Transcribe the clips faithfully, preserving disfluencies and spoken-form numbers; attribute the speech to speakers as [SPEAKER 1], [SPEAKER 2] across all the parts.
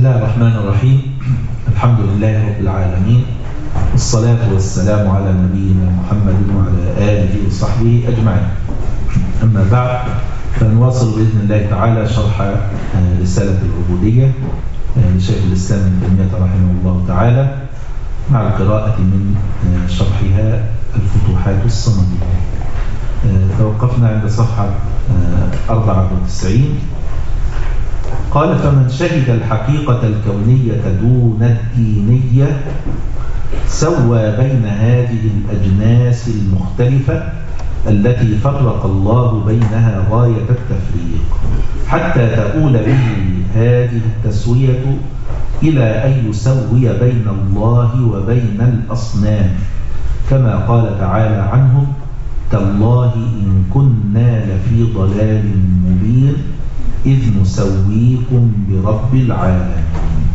[SPEAKER 1] الله الرحمن الرحيم. الحمد لله رب العالمين، والصلاة والسلام على نبينا محمد وعلى آله وصحبه أجمعين. أما بعد، فنواصل بإذن الله تعالى شرح رسالة العبودية لشيخ الإسلام ابن تيمية رحمه الله تعالى، مع القراءة من شرحها الفتوحات الصمدية. توقفنا عند صفحة أربعة وتسعين. قال: فمن شهد الحقيقة الكونية دون الدينية سوى بين هذه الأجناس المختلفة التي فرق الله بينها غاية التفريق، حتى تؤول به هذه التسوية إلى أن يسوي بين الله وبين الأصنام، كما قال تعالى عنهم: تالله إن كنا لفي ضلال مبين إذ نسويكم برب العالمين.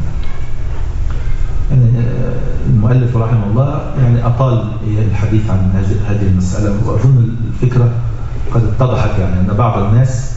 [SPEAKER 1] يعني المؤلف رحمه الله يعني أطال الحديث عن هذه المسألة، وأظن الفكرة قد اتضحت، يعني أن بعض الناس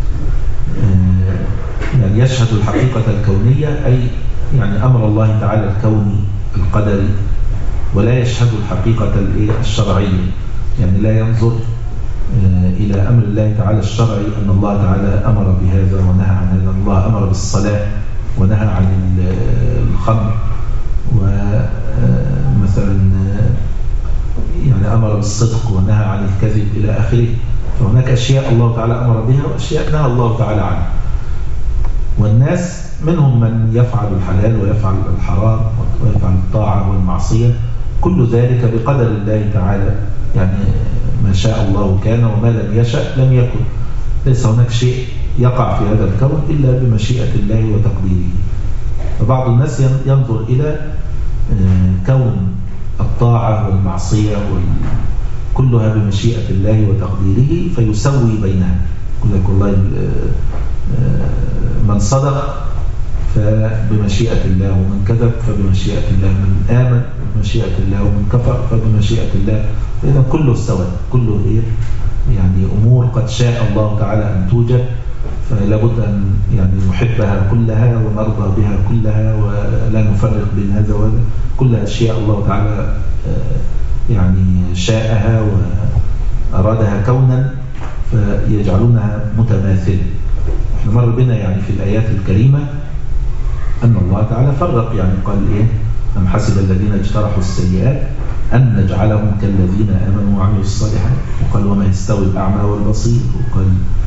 [SPEAKER 1] يعني يشهد الحقيقة الكونية، أي يعني أمر الله تعالى الكوني القدري، ولا يشهد الحقيقة الشرعية، يعني لا ينظر إلى أمر الله تعالى الشرعي، أن الله تعالى أمر بهذا ونهى عن هذا، الله أمر بالصلاة ونهى عن الخمر، ومثلا يعني أمر بالصدق ونهى عن الكذب إلى آخره. فهناك أشياء الله تعالى أمر بها وأشياء نهى الله تعالى عنها، والناس منهم من يفعل الحلال ويفعل الحرام ويفعل الطاعة والمعصية، كل ذلك بقدر الله تعالى، يعني ما شاء الله كان وما لم يشأ لم يكن. ليس هناك شيء يقع في هذا الكون إلا بمشيئة الله وتقديره. فبعض الناس ينظر إلى كون الطاعة والمعصية كلها بمشيئة الله وتقديره فيسوي بينها، يقول لك والله من صدق فبمشيئة الله، ومن كذب فبمشيئة الله، من آمن بمشيئة الله، ومن كفر فبمشيئة الله. إذا كله سواء، كله إيه؟ يعني أمور قد شاء الله تعالى أن توجد، فلا بد أن يعني نحبها كلها ونرضى بها كلها، ولا نفرق بين هذا وهذا. كل أشياء الله تعالى يعني شاءها وأرادها كونا فيجعلونها متماثلة. احنا مر بنا يعني في الآيات الكريمة أن الله تعالى فرق، يعني قال إيه: أم حسب الذين اجترحوا السيئات أن نجعلهم كالذين آمنوا وعملوا الصالحات، وقال: وما يستوي الأعمى والبصير، وقال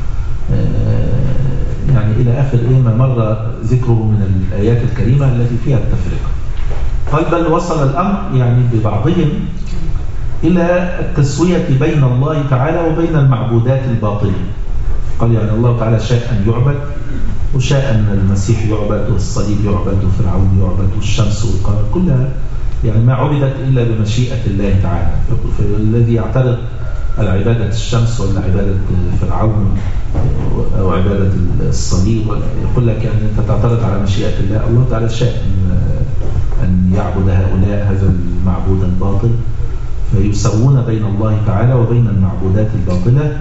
[SPEAKER 1] آه يعني إلى آخر إيه ما مر ذكره من الآيات الكريمة التي فيها التفرقة. قال: بل وصل الأمر يعني ببعضهم إلى التسوية بين الله تعالى وبين المعبودات الباطلة. قال يعني الله تعالى شاء أن يعبد، وشاء أن المسيح يعبد، والصليب يعبد، وفرعون يعبد، والشمس والقمر، كلها يعني ما عبدت إلا بمشيئة الله تعالى. فالذي يعترض على عبادة الشمس ولا عبادة فرعون أو عبادة الصليب يقول لك يعني أنت تعترض على مشيئة الله. الله تعالى شاء أن يعبد هؤلاء هذا المعبود الباطل، فيسوون بين الله تعالى وبين المعبودات الباطلة،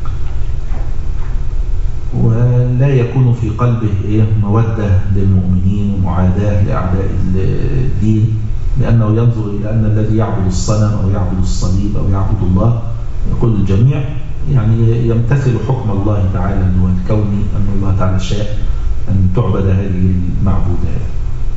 [SPEAKER 1] ولا يكون في قلبه إيه مودة للمؤمنين ومعاداة لأعداء الدين، لأنه ينظر إلى أن الذي يعبد الصنم أو يعبد الصليب أو يعبد الله، يقول الجميع يعني يمتثل حكم الله تعالى اللي هو الكوني، أن الله تعالى شاء أن تعبد هذه المعبودات.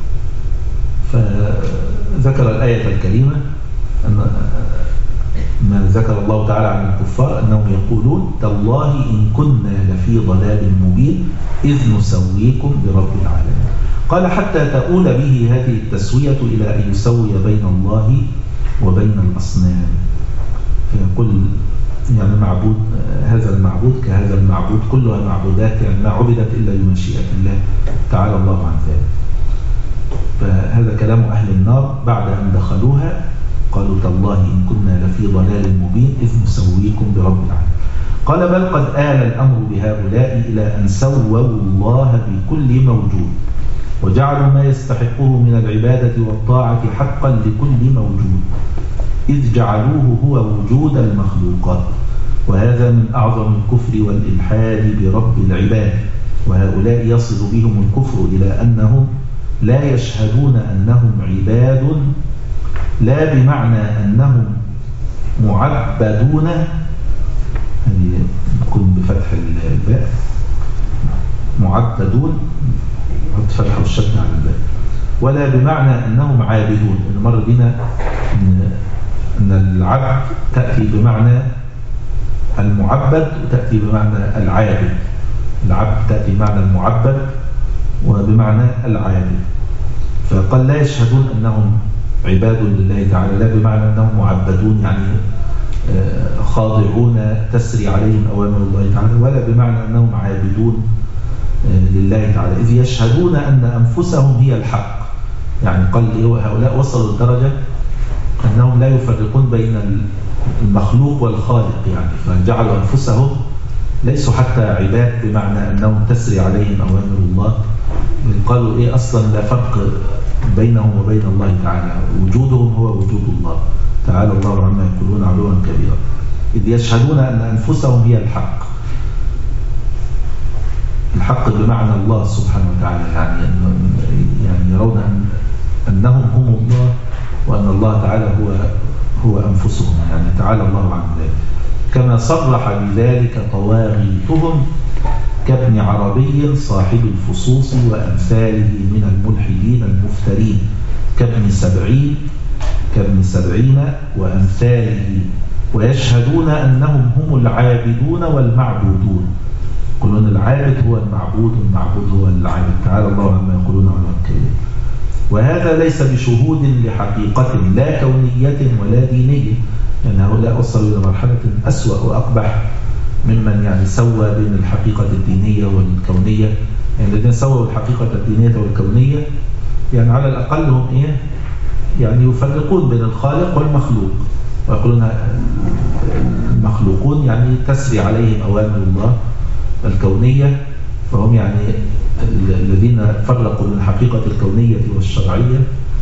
[SPEAKER 1] فذكر الآية الكريمة أن ما ذكر الله تعالى عن الكفار أنهم يقولون: تالله إن كنا لفي ضلال مبين إذ نسويكم برب العالمين. قال: حتى تؤول به هذه التسوية إلى أن يسوي بين الله وبين الأصنام، فيقول يعني معبود هذا المعبود كهذا المعبود، كلها معبودات يعني ما عبدت إلا بمشيئة الله تعالى الله عن ذلك. فهذا كلام أهل النار بعد أن دخلوها، قالوا: تالله إن كنا لفي ضلال مبين إذ نسويكم برب العالمين. قال: بل قد آل الأمر بهؤلاء إلى أن سووا الله بكل موجود، وجعلوا ما يستحقه من العبادة والطاعة حقا لكل موجود، إذ جعلوه هو وجود المخلوقات، وهذا من أعظم الكفر والإلحاد برب العباد. وهؤلاء يصل بهم الكفر إلى أنهم لا يشهدون أنهم عباد، لا بمعنى أنهم معبدون، هذه تكون بفتح الباء، معبدون حط فتحة والشد على الباء، ولا بمعنى أنهم عابدون. المرة بنا أن العبد تأتي بمعنى المعبد وتأتي بمعنى العابد. العبد تأتي بمعنى المعبد وبمعنى العابد. فقال لا يشهدون أنهم عباد لله تعالى، لا بمعنى أنهم معبدون يعني خاضعون تسري عليهم أوامر الله تعالى، ولا بمعنى أنهم عابدون لله تعالى، إذ يشهدون أن أنفسهم هي الحق. يعني قال هؤلاء وصلوا لدرجة أنهم لا يفرقون بين المخلوق والخالق، يعني فجعلوا أنفسهم ليسوا حتى عباد بمعنى أنهم تسري عليهم أوامر الله، قالوا إيه أصلا لا فرق بينهم وبين الله تعالى، وجودهم هو وجود الله تعالى الله عما يقولون علوا كبيرا، إذ يشهدون أن أنفسهم هي الحق. الحق بمعنى الله سبحانه وتعالى، يعني يعني يرون أن أنهم هم الله وأن الله تعالى هو هو أنفسهم، يعني تعالى الله عن ذلك. كما صرح بذلك طواغيتهم كابن عربي صاحب الفصوص وأمثاله من الملحدين المفترين، كابن سبعين كابن سبعين وأمثاله، ويشهدون أنهم هم العابدون والمعبودون. يقولون العابد هو المعبود والمعبود هو العابد، تعالى الله عما يقولون علوا كبيرا. وهذا ليس بشهود لحقيقة لا كونية ولا دينية، يعني هؤلاء وصلوا إلى مرحلة أسوأ وأقبح ممن يعني سوى بين الحقيقة الدينية والكونية. يعني الذين سووا الحقيقة الدينية والكونية يعني على الأقل هم إيه؟ يعني يفرقون بين الخالق والمخلوق، ويقولون المخلوقون يعني تسري عليهم أوامر الله الكونية، فهم يعني الذين فرقوا بين الحقيقة الكونية والشرعية.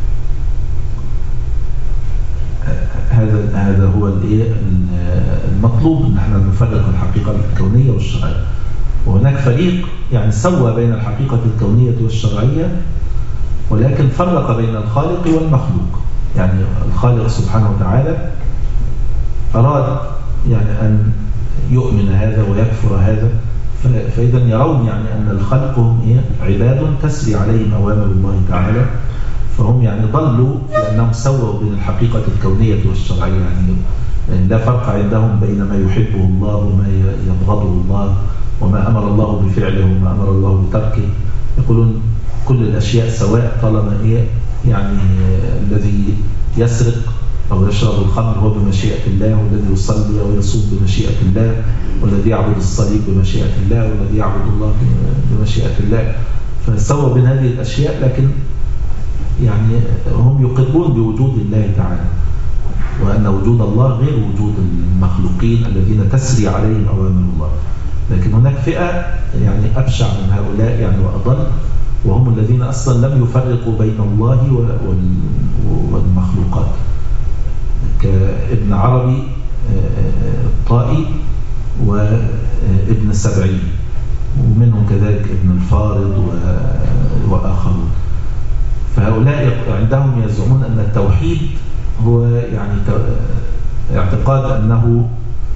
[SPEAKER 1] هذا هذا هو المطلوب، ان احنا نفرق الحقيقة الكونية والشرعية. وهناك فريق يعني سوى بين الحقيقة الكونية والشرعية، ولكن فرق بين الخالق والمخلوق. يعني الخالق سبحانه وتعالى أراد يعني أن يؤمن هذا ويكفر هذا، فإذا يرون يعني أن الخلق هم إيه؟ عباد تسري عليهم أوامر الله تعالى، فهم يعني ضلوا لأنهم سووا بين الحقيقة الكونية والشرعية. يعني لا فرق عندهم بين ما يحبه الله وما يبغضه الله، وما أمر الله بفعله وما أمر الله بتركه. يقولون كل الأشياء سواء طالما إيه يعني الذي يسرق أو يشرب الخمر هو بمشيئة الله، والذي يصلي أو يصوم بمشيئة الله، والذي يعبد الصليب بمشيئة الله، والذي يعبد الله بمشيئة الله. فسووا بين هذه الأشياء، لكن يعني هم يقرون بوجود الله تعالى، وأن وجود الله غير وجود المخلوقين الذين تسري عليهم أوامر الله. لكن هناك فئة يعني أبشع من هؤلاء يعني وأضل، وهم الذين أصلا لم يفرقوا بين الله والمخلوقات، كابن عربي الطائي وابن السبعين، ومنهم كذلك ابن الفارض وآخرون. فهؤلاء عندهم يزعمون أن التوحيد هو يعني اعتقاد أنه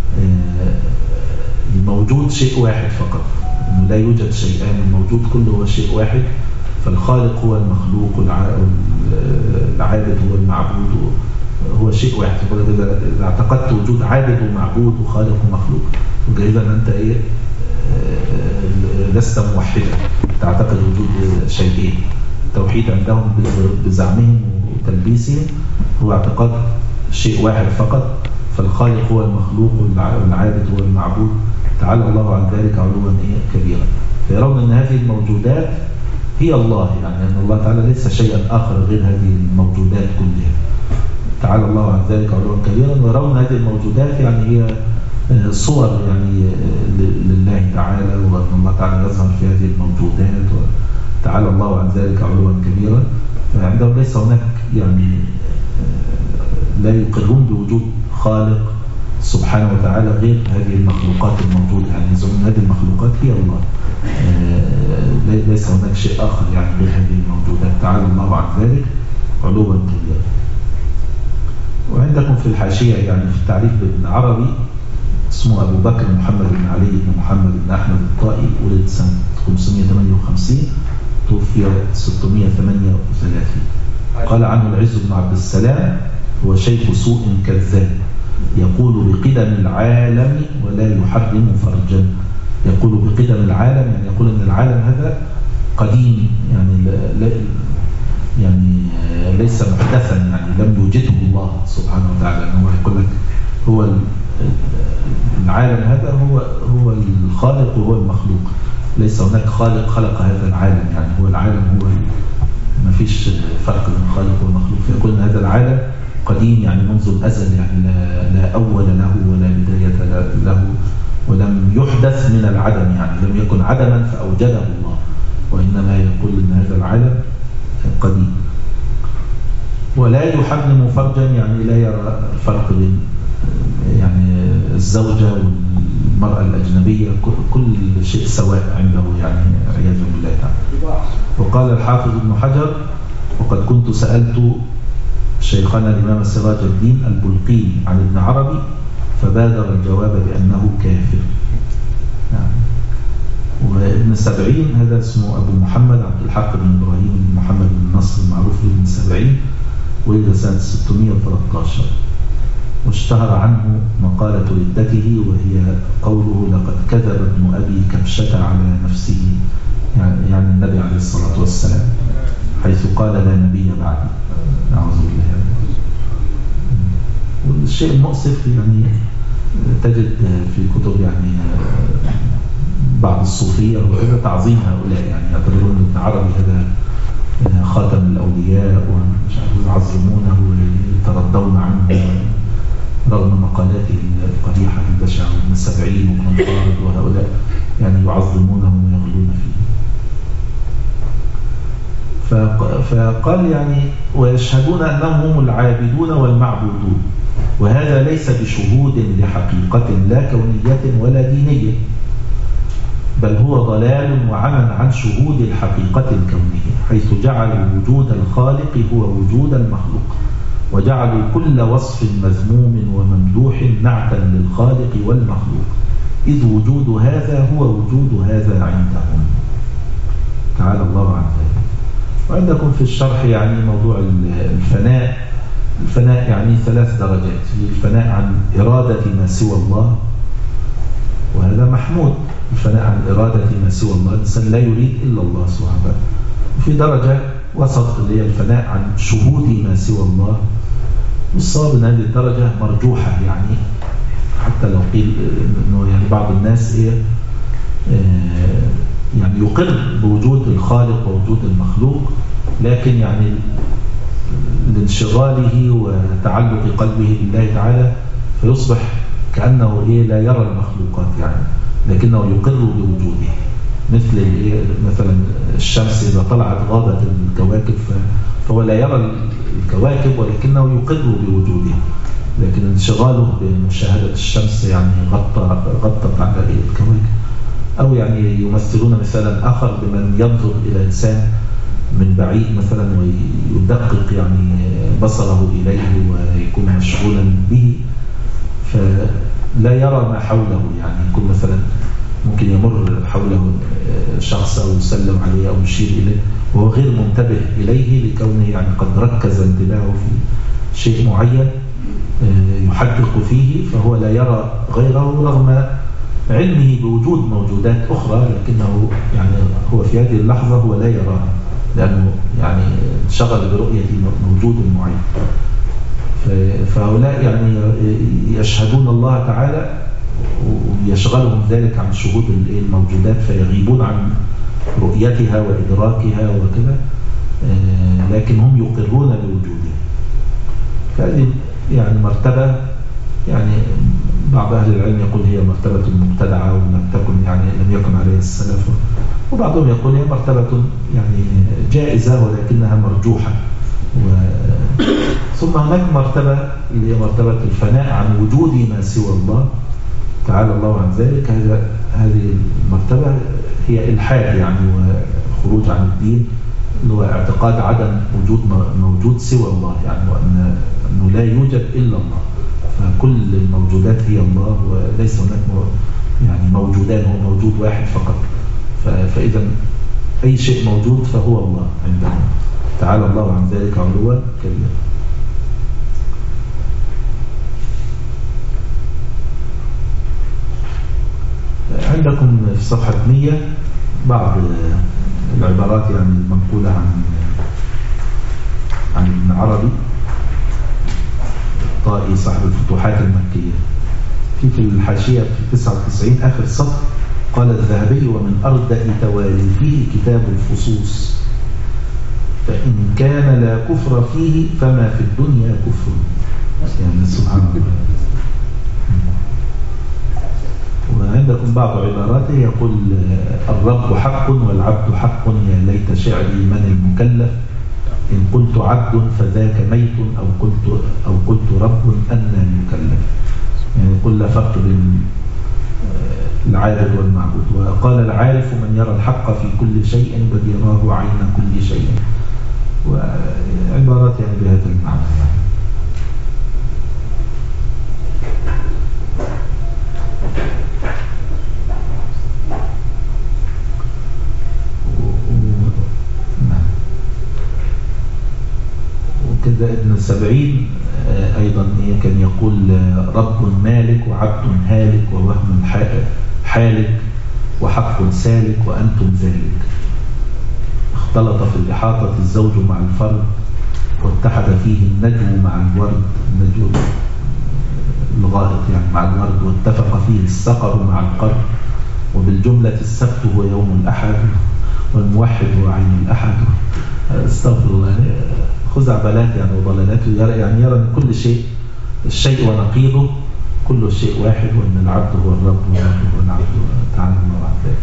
[SPEAKER 1] الموجود شيء واحد فقط، أنه لا يوجد شيئان، الموجود كله هو شيء واحد، فالخالق هو المخلوق والعابد هو المعبود، هو شيء واحد. إذا اعتقدت وجود عابد ومعبود وخالق ومخلوق، إذا أنت إيه لست موحدا، تعتقد وجود شيئين. التوحيد عندهم بزعمهم وتلبيسهم هو اعتقاد شيء واحد فقط، فالخالق هو المخلوق والعابد هو المعبود، تعالى الله عن ذلك علوا كبيرا. فيرون أن هذه الموجودات هي الله، يعني أن الله تعالى ليس شيئا آخر غير هذه الموجودات كلها، تعالى الله عن ذلك علوا كبيرا. ويرون هذه الموجودات يعني هي صور يعني لله تعالى، وأن الله تعالى يظهر في هذه الموجودات، تعالى الله عن ذلك علوا كبيرا. فعندهم ليس هناك يعني لا يقرون بوجود خالق سبحانه وتعالى غير هذه المخلوقات الموجودة، يعني يزعمون هذه المخلوقات هي الله، ليس هناك شيء آخر يعني غير هذه الموجودات، تعالى الله عن ذلك علوا كبيرا. وعندكم في الحاشية يعني في التعريف بابن عربي اسمه أبو بكر محمد بن علي بن محمد بن أحمد الطائي، ولد سنة خمسمائة وثمانية وخمسين توفي ستمائة وثمانية وثلاثين. قال عنه العز بن عبد السلام هو شيخ سوء كذاب، يقول بقدم العالم ولا يحرم فرجا. يقول بقدم العالم يعني يقول ان العالم هذا قديم، يعني لا يعني ليس محدثا، يعني لم يوجده الله سبحانه وتعالى. هو يقول لك هو العالم هذا هو هو الخالق وهو المخلوق، ليس هناك خالق خلق هذا العالم، يعني هو العالم هو ما فيش فرق بين الخالق والمخلوق. فيقول ان هذا العالم قديم يعني منذ الأزل، يعني لا, لا أول له ولا بداية له، ولم يحدث من العدم، يعني لم يكن عدما فأوجده الله، وإنما يقول ان هذا العالم قديم. ولا يحرم فرجا يعني لا يرى فرق بين يعني الزوجة والمرأة الأجنبية، كل شيء سواء عنده، يعني عياذ بالله تعالى. وقال الحافظ ابن حجر: وقد كنت سألت شيخنا الإمام سراج الدين البلقيني عن ابن عربي فبادر الجواب بأنه كافر. يعني وابن سبعين هذا اسمه أبو محمد عبد الحق بن إبراهيم بن محمد بن نصر المعروف بن سبعين، ولد سنة ستمائة وثلاثة عشر، واشتهر عنه مقالة ردته وهي قوله: لقد كذب ابن أبي كبشة على نفسه، يعني, يعني النبي عليه الصلاة والسلام، حيث قال: لا نبي بعدي. أعوذ بالله. والشيء المؤسف يعني تجد في كتب يعني بعض الصوفية وإذا تعظيم هؤلاء، يعني يعتبرون ابن عربي هذا خاتم الأولياء ويعظمونه ويتردون عنه رغم مقالاته القبيحة البشعة، وابن سبعين وابن طارد وهؤلاء يعني يعظمونه ويغلون فيه. فقال يعني: ويشهدون أنهم هم العابدون والمعبودون، وهذا ليس بشهود لحقيقة لا كونية ولا دينية، بل هو ضلال وعمى عن شهود الحقيقة الكونية، حيث جعلوا وجود الخالق هو وجود المخلوق، وجعلوا كل وصف مذموم وممدوح نعتا للخالق والمخلوق، إذ وجود هذا هو وجود هذا عندهم، تعالى الله عن ذلك. وعندكم في الشرح يعني موضوع الفناء. الفناء يعني ثلاث درجات: الفناء عن إرادة ما سوى الله، وهذا محمود. الفناء عن إرادة ما سوى الله، الإنسان لا يريد إلا الله سبحانه وتعالى. وفي درجة وسط اللي هي الفناء عن شهود ما سوى الله، والصواب ان هذه الدرجة مرجوحة، يعني حتى لو قيل انه يعني بعض الناس ايه يعني يقر بوجود الخالق ووجود المخلوق، لكن يعني لانشغاله وتعلق قلبه بالله تعالى فيصبح كأنه ايه لا يرى المخلوقات، يعني لكنه يقر بوجوده. مثل ايه مثلا الشمس اذا طلعت غابت الكواكب فهو لا يرى الكواكب ولكنه يقر بوجودها، لكن انشغاله بمشاهدة الشمس يعني غطى غطت على الكواكب. أو يعني يمثلون مثلا آخر بمن ينظر إلى إنسان من بعيد مثلا ويدقق يعني بصره إليه ويكون مشغولا به، فلا يرى ما حوله، يعني يكون مثلا ممكن يمر حوله شخص أو يسلم عليه أو يشير إليه وهو غير منتبه إليه، لكونه يعني قد ركز انتباهه في شيء معين يحدق فيه، فهو لا يرى غيره رغم علمه بوجود موجودات أخرى، لكنه يعني هو في هذه اللحظة هو لا يراها لأنه يعني انشغل برؤية موجود معين. فهؤلاء يعني يشهدون الله تعالى ويشغلهم ذلك عن شهود الموجودات فيغيبون عن رؤيتها وإدراكها وكذا، لكن هم يقرون بوجودها. فهذه يعني مرتبة يعني بعض أهل العلم يقول هي مرتبة مبتدعة ولم تكن يعني لم يكن عليها السلف، وبعضهم يقول هي مرتبة يعني جائزة ولكنها مرجوحة. ثم هناك مرتبة اللي هي مرتبة الفناء عن وجود ما سوى الله تعالى الله عن ذلك. هذا هذه المرتبة هي إلحاد يعني وخروج عن الدين، اللي هو اعتقاد عدم وجود موجود سوى الله يعني، وأن أنه لا يوجد إلا الله، فكل الموجودات هي الله وليس هناك يعني موجودان، هو موجود واحد فقط. فإذا أي شيء موجود فهو الله عندنا تعالى الله عن ذلك علوا كبيرا. عندكم في صفحة مية بعض العبارات يعني المنقولة عن عن ابن عربي طائي صاحب الفتوحات المكية. في في الحاشية في تسعة وتسعين آخر سطر قال الذهبي: ومن أردأ تواليفه كتاب الفصوص، فإن كان لا كفر فيه فما في الدنيا كفر. يعني سبحان الله. وعندكم بعض عباراته يقول: الرب حق والعبد حق، يا ليت شعري من المكلف، إن قلت عبد فذاك ميت، أو قلت أو قلت رب أن المكلف. يعني يقول لا فرق بين العابد والمعبود. وقال: العارف من يرى الحق في كل شيء بل يراه عين كل شيء. وعبارات يعني بهذا المعنى يعني. وكذا ابن السبعين أيضا كان يقول: رب مالك وعبد هالك ووهم حالك وحق سالك وأنتم ذلك. اختلط في الإحاطة الزوج مع الفرد، واتحد فيه النجم مع الورد، النجم الغائط يعني مع الورد، واتفق فيه السقر مع القرد، وبالجملة السبت هو يوم الأحد، والموحد هو عين الأحد. استغفر الله، خزعبلات يعني وضلالات، يعني يرى أن كل شيء الشيء ونقيضه كل شيء واحد، وأن العبد هو الرب والرب هو العبد تعالى الله عن ذلك.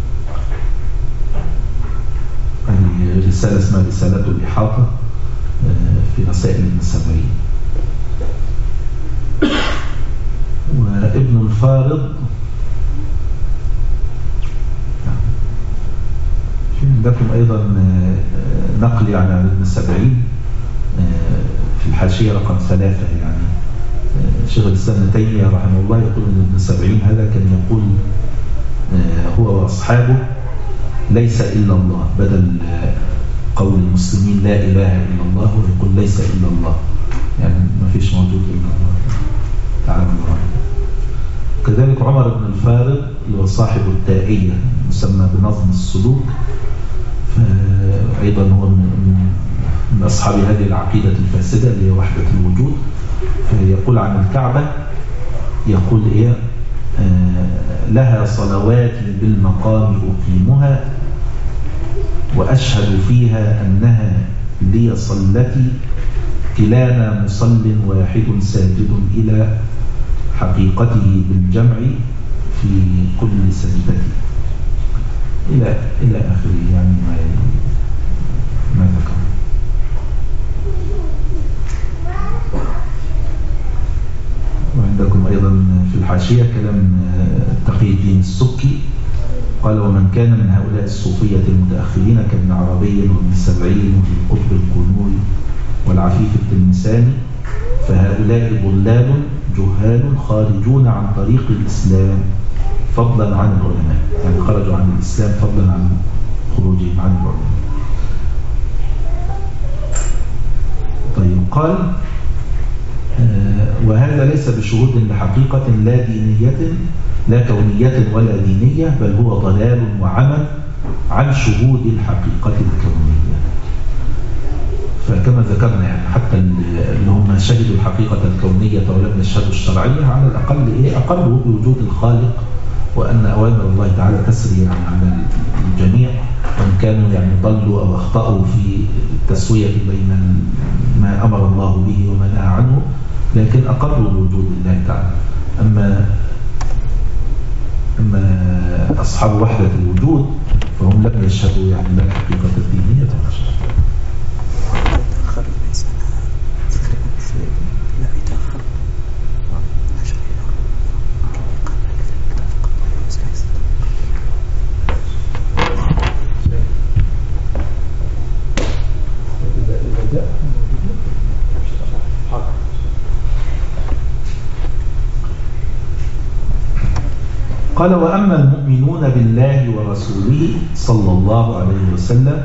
[SPEAKER 1] هذه رسالة اسمها رسالة الإحاطة في رسائل ابن السبعين. وابن الفارض في عندكم أيضا نقل يعني عن ابن السبعين في الحاشية رقم ثلاثة. يعني شيخ الإسلام ابن تيمية رحمه الله يقول أن ابن السبعين هذا كان يقول هو وأصحابه ليس إلا الله، بدل قول المسلمين لا إله إلا الله ويقول ليس إلا الله، يعني ما فيش موجود إلا الله تعالى الله. كذلك عمر بن الفارض اللي هو صاحب التائية مسمى بنظم السلوك، فأيضا هو من من أصحاب هذه العقيدة الفاسدة اللي هي وحدة الوجود. فيقول عن الكعبة، يقول إيه: آه لها صلواتي بالمقام أقيمها، وأشهد فيها أنها لي صلتي، كلانا مصل واحد ساجد إلى حقيقته بالجمع في كل سجدتي، إلى إلى آخره يعني ما ما ذكر. وعندكم أيضا في الحاشية كلام تقي الدين السبكي قال: ومن كان من هؤلاء الصوفية المتأخرين كابن عربي وابن السبعين وابن القطب القنوي والعفيف التلمساني، فهؤلاء ضلال جهال خارجون عن طريق الإسلام فضلا عن العلماء، يعني خرجوا عن الإسلام فضلا عن خروجهم عن العلماء. طيب قال: آه وهذا ليس بشهود لحقيقة لا دينية لا كونية ولا دينية، بل هو ضلال وعمى عن شهود الحقيقة الكونية. فكما ذكرنا يعني حتى اللي هم شهدوا الحقيقة الكونية ولم يشهدوا الشرعية، على الأقل إيه أقروا بوجود الخالق، وأن أوامر الله تعالى تسري يعني على الجميع، وإن كانوا يعني ضلوا أو أخطأوا في التسوية بين ما أمر الله به وما نهى عنه، لكن أقروا بوجود الله تعالى. أما أما أصحاب وحدة الوجود فهم لم يشهدوا يعني لا الحقيقة الدينية ولا شيء. قال وأما المؤمنون بالله ورسوله صلى الله عليه وسلم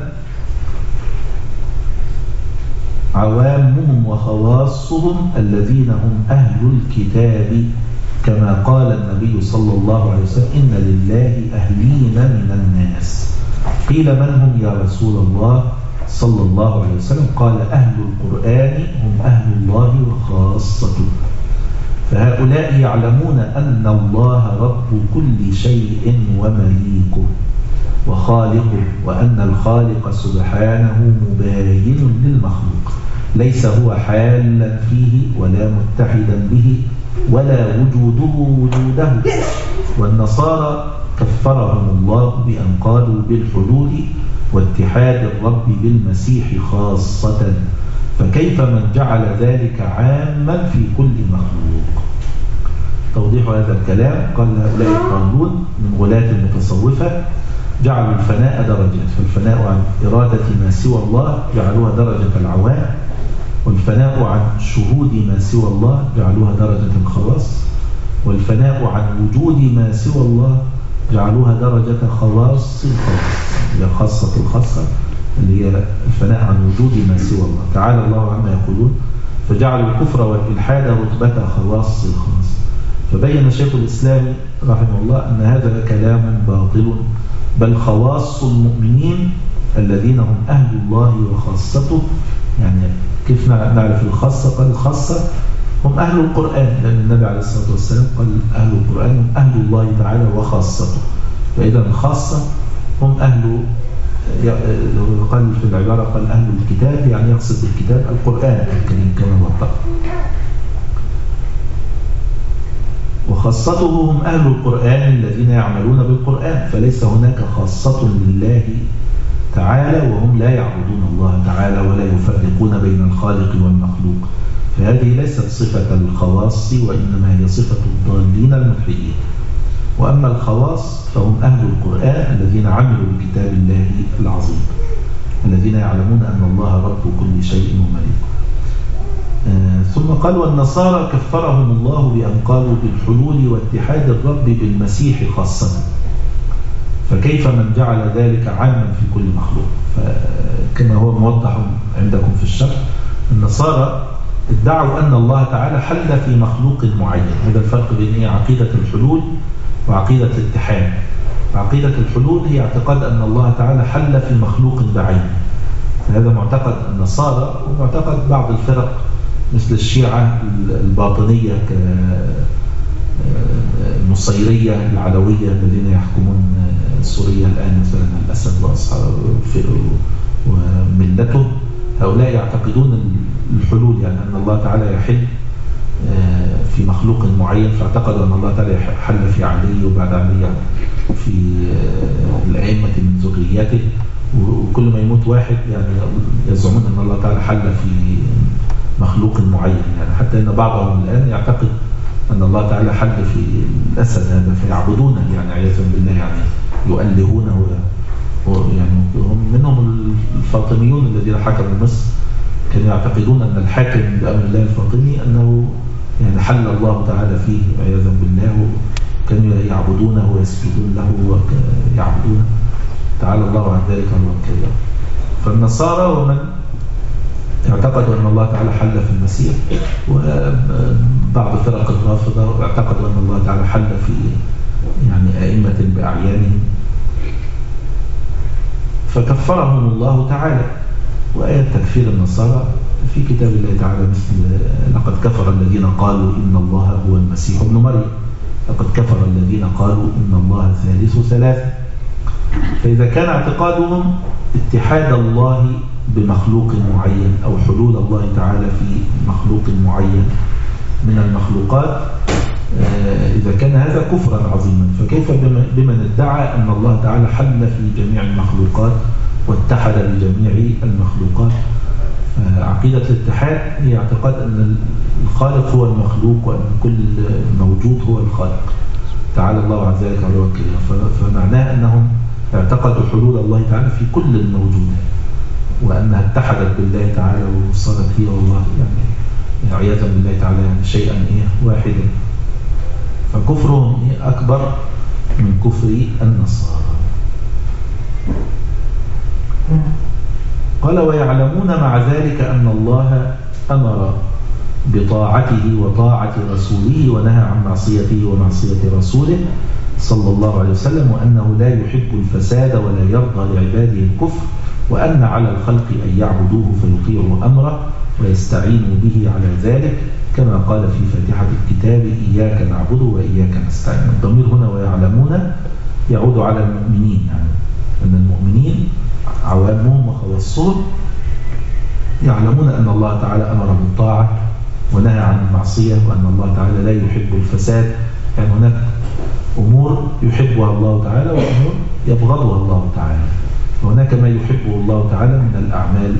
[SPEAKER 1] عوامهم وخواصهم الذين هم أهل الكتاب كما قال النبي صلى الله عليه وسلم إن لله أهلين من الناس. قيل من هم يا رسول الله صلى الله عليه وسلم؟ قال أهل القرآن هم أهل الله وخاصته. فهؤلاء يعلمون أن الله رب كل شيء ومليكه وخالقه، وأن الخالق سبحانه مباين للمخلوق ليس هو حالا فيه ولا متحدا به ولا وجوده وجوده. والنصارى كفرهم الله بأن قالوا بالحلول واتحاد الرب بالمسيح خاصة، فكيف من جعل ذلك عاما في كل مخلوق؟ توضيح هذا الكلام قال هؤلاء القانون من غلاة المتصوفة جعلوا الفناء درجات، فالفناء عن إرادة ما سوى الله جعلوها درجة العوام، والفناء عن شهود ما سوى الله جعلوها درجة الخواص، والفناء عن وجود ما سوى الله جعلوها درجة خواص الخواص، هي خاصة الخاصة اللي هي الفناء عن وجود ما سوى الله. تعالى الله عما يقولون، فجعلوا الكفر والإلحاد رتبة خواص الخواص. فبين شيخ الإسلام رحمه الله أن هذا كلام باطل، بل خواص المؤمنين الذين هم أهل الله وخاصته. يعني كيف نعرف الخاصة؟ قال الخاصة هم أهل القرآن، لأن النبي عليه الصلاة والسلام قال أهل القرآن هم أهل الله تعالى وخاصته. فإذا الخاصة هم أهل، قال في العبارة قال أهل الكتاب، يعني يقصد بالكتاب القرآن الكريم كما وضح. وخاصته هم أهل القرآن الذين يعملون بالقرآن، فليس هناك خاصة لله تعالى وهم لا يعبدون الله تعالى ولا يفرقون بين الخالق والمخلوق. فهذه ليست صفة الخواص، وإنما هي صفة الضالين الملحدين. وأما الخواص فهم أهل القرآن الذين عملوا بكتاب الله العظيم، الذين يعلمون أن الله رب كل شيء ومليكه. آه ثم قال والنصارى كفرهم الله بأن قالوا بالحلول واتحاد الرب بالمسيح خاصة، فكيف من جعل ذلك عاما في كل مخلوق؟ فكما هو موضح عندكم في الشرح، النصارى ادعوا أن الله تعالى حل في مخلوق معين. هذا الفرق بين عقيدة الحلول وعقيدة الاتحاد. عقيدة الحلول هي اعتقاد أن الله تعالى حل في مخلوق بعينه، فهذا معتقد النصارى ومعتقد بعض الفرق مثل الشيعة الباطنية كالنصيرية العلوية الذين يحكمون سوريا الآن، مثلا الأسد وأصحابه وملته. هؤلاء يعتقدون الحلول، يعني أن الله تعالى يحل في مخلوق معين، فاعتقدوا أن الله تعالى حل في علي وبعد علي في الأئمة من ذريته، وكل ما يموت واحد يعني يزعمون أن الله تعالى حل في مخلوق معين. يعني حتى أن بعضهم الآن يعتقد أن الله تعالى حل في الأسد هذا فيعبدونه، يعني عياذا بالله، يعني يؤلهونه. يعني هم منهم الفاطميون الذين حكموا مصر، كانوا يعتقدون أن الحاكم بأمر الله الفاطمي أنه يعني حل الله تعالى فيه عياذا بالله، كانوا يعبدونه ويسجدون له ويعبدونه. تعالى الله عن ذلك علوا كبيرا. فالنصارى ومن اعتقدوا أن الله تعالى حل في المسيح، وبعض فرق الرافضة اعتقدوا أن الله تعالى حل في يعني أئمة بأعيانهم، فكفرهم الله تعالى. وآية تكفير النصارى في كتاب الله تعالى مثل لقد كفر الذين قالوا إن الله هو المسيح ابن مريم، لقد كفر الذين قالوا إن الله ثالث ثلاثة. فإذا كان اعتقادهم اتحاد الله بمخلوق معين أو حلول الله تعالى في مخلوق معين من المخلوقات، إذا كان هذا كفرا عظيما، فكيف بمن ادعى أن الله تعالى حل في جميع المخلوقات واتحد بجميع المخلوقات؟ عقيدة الاتحاد هي اعتقاد أن الخالق هو المخلوق وأن كل موجود هو الخالق. تعالى الله عن ذلك علوا كبيرا. فمعناه أنهم اعتقدوا حلول الله تعالى في كل الموجودات، وأنها اتحدت بالله تعالى وصارت هي والله يعني عياذا بالله تعالى يعني شيئا إيه واحدا. فكفرهم إيه أكبر من كفر النصارى. قال ويعلمون مع ذلك أن الله أمر بطاعته وطاعة رسوله ونهى عن معصيته ومعصية رسوله صلى الله عليه وسلم، وأنه لا يحب الفساد ولا يرضى لعباده الكفر، وأن على الخلق أن يعبدوه فيطيعوا أمره ويستعينوا به على ذلك، كما قال في فاتحة الكتاب إياك نعبد وإياك نستعين. الضمير هنا ويعلمون يعود على المؤمنين، يعني أن المؤمنين عوامهم وخواصهم يعلمون أن الله تعالى أمر بالطاعة ونهى عن المعصية، وأن الله تعالى لا يحب الفساد. يعني هناك أمور يحبها الله تعالى وأمور يبغضها الله تعالى، وهناك ما يحبه الله تعالى من الأعمال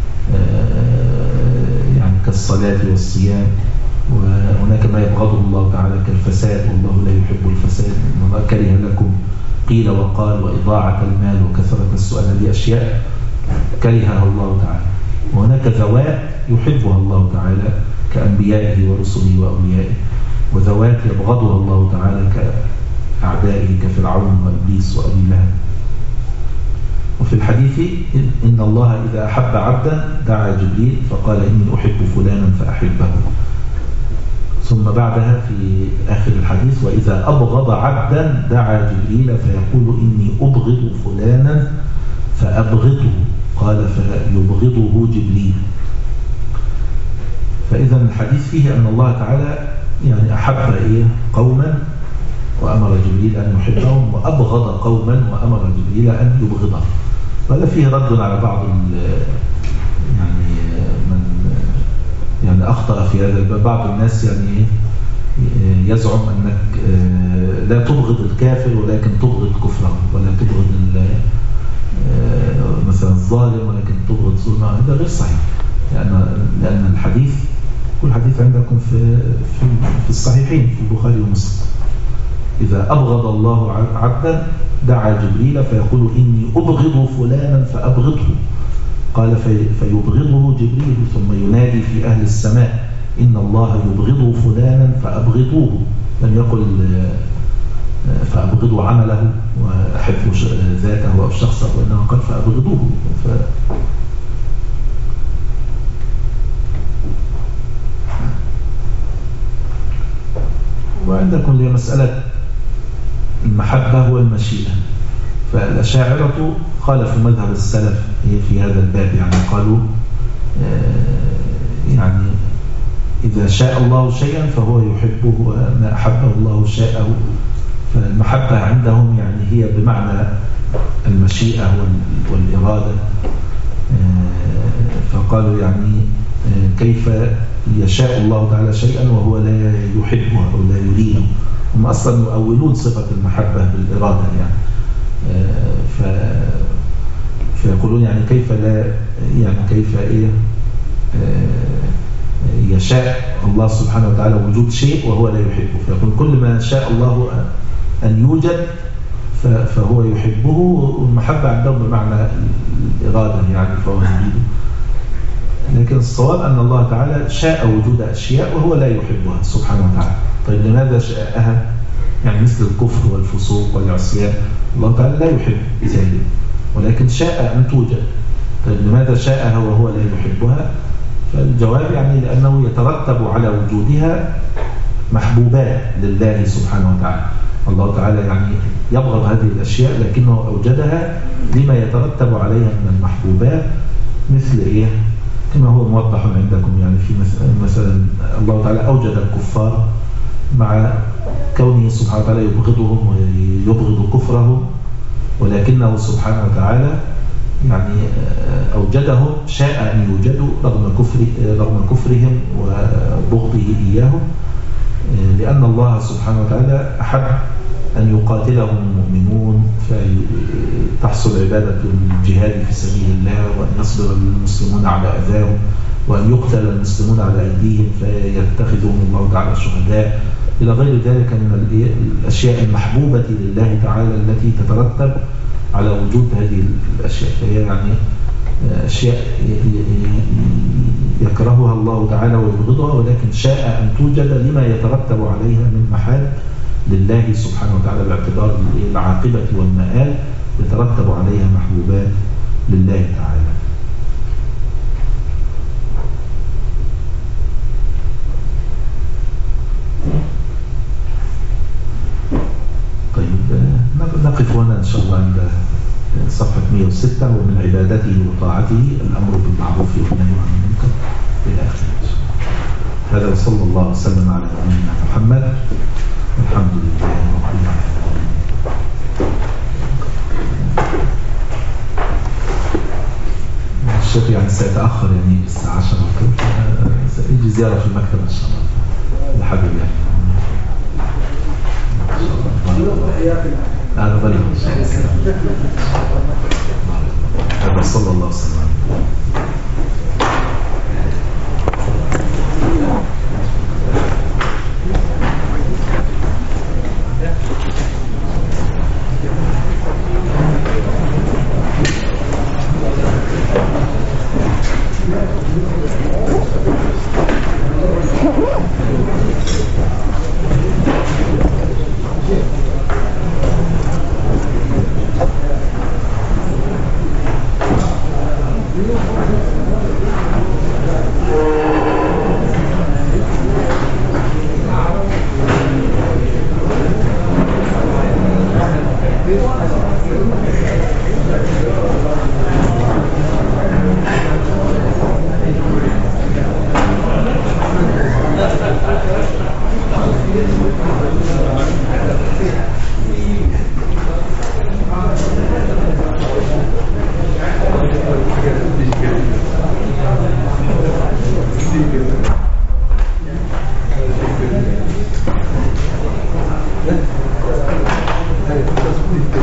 [SPEAKER 1] يعني كالصلاة والصيام، وهناك ما يبغضه الله تعالى كالفساد، والله لا يحب الفساد، إن الله كره لكم قيل وقال وإضاعة المال وكثرة السؤال. هذه أشياء كرهها الله تعالى. وهناك ذوات يحبها الله تعالى كأنبيائه ورسله وأوليائه، وذوات يبغضها الله تعالى كأعدائه كفرعون وإبليس وأبي لهب. وفي الحديث إن الله إذا أحب عبدا دعا جبريل فقال إني أحب فلانا فأحبه. ثم بعدها في آخر الحديث وإذا أبغض عبدا دعا جبريل فيقول إني أبغض فلانا فأبغضه، قال فيبغضه جبريل. فإذا الحديث فيه أن الله تعالى يعني أحب إيه قوما وأمر جبريل أن يحبهم، وأبغض قوما وأمر جبريل أن يبغضهم. وهذا فيه رد على بعض يعني من يعني أخطأ في هذا الباب. بعض الناس يعني يزعم أنك لا تبغض الكافر ولكن تبغض كفره، ولا تبغض مثلا الظالم ولكن تبغض ظلمه. هذا غير صحيح، لأن لأن الحديث كل حديث عندكم في في الصحيحين في البخاري ومسلم. إذا أبغض الله عبدا دعا جبريل فيقول إني أبغض فلانا فأبغضه، قال في فيبغضه جبريل، ثم ينادي في أهل السماء إن الله يبغض فلانا فأبغضوه. لم يقل فأبغضوا عمله وأحبوا ذاته أو شخصه، وإنه قال فأبغضوه. ف... وعندكم لمسألة المحبة والمشيئة، فالأشاعرة خالفوا مذهب السلف في هذا الباب. يعني قالوا يعني إذا شاء الله شيئا فهو يحبه، وما أحبه الله شاءه. فالمحبة عندهم يعني هي بمعنى المشيئة والإرادة. فقالوا يعني كيف يشاء الله تعالى شيئا وهو لا يحبه أو لا يريده. هم أصلا يؤولون صفة المحبة بالإرادة يعني. ف... فيقولون يعني كيف لا يعني كيف إيه يشاء الله سبحانه وتعالى وجود شيء وهو لا يحبه. فيقول كل ما شاء الله أن يوجد فهو يحبه، والمحبة عندهم بمعنى الإرادة يعني فهو يريده. لكن الصواب أن الله تعالى شاء وجود أشياء وهو لا يحبها سبحانه وتعالى. طيب لماذا شاءها؟ يعني مثل الكفر والفسوق والعصيان الله تعالى لا يحب ذلك، ولكن شاء أن توجد. طيب لماذا شاءها وهو لا يحبها؟ فالجواب يعني لأنه يترتب على وجودها محبوبات لله سبحانه وتعالى. الله تعالى يعني يبغض هذه الأشياء لكنه أوجدها لما يترتب عليها من المحبوبات، مثل إيه؟ كما هو موضح عندكم يعني في مثلا الله تعالى أوجد الكفار مع كونه سبحانه وتعالى يبغضهم ويبغض كفرهم، ولكنه سبحانه وتعالى يعني أوجدهم شاء أن يوجدوا رغم كفر رغم كفرهم وبغضه إياهم، لأن الله سبحانه وتعالى أحب أن يقاتلهم المؤمنون فتحصل عبادة الجهاد في سبيل الله، وأن يصبر المسلمون على أذاهم، وأن يقتل المسلمون على أيديهم فيتخذهم الله تعالى شهداء، إلى غير ذلك من الأشياء المحبوبة لله تعالى التي تترتب على وجود هذه الأشياء. فهي يعني أشياء يكرهها الله تعالى ويبغضها، ولكن شاء أن توجد لما يترتب عليها من محال لله سبحانه وتعالى باعتبار العاقبة والمآل يترتب عليها محبوبات لله تعالى. طيب نقف هنا إن شاء الله عند صفحة مئة وستة. ومن عبادته وطاعته الأمر بالمعروف والنهي عن المنكر إلى آخره. هذا وصلى الله وسلم على نبينا محمد والحمد لله رب العالمين. الشيخ يعني سيتأخر يعني الساعة عشرة سيجي زيارة في المكتب إن شاء الله لحبيب يعني هذا ظليم إن شاء الله. هذا صلى الله وسلم.
[SPEAKER 2] Thank you.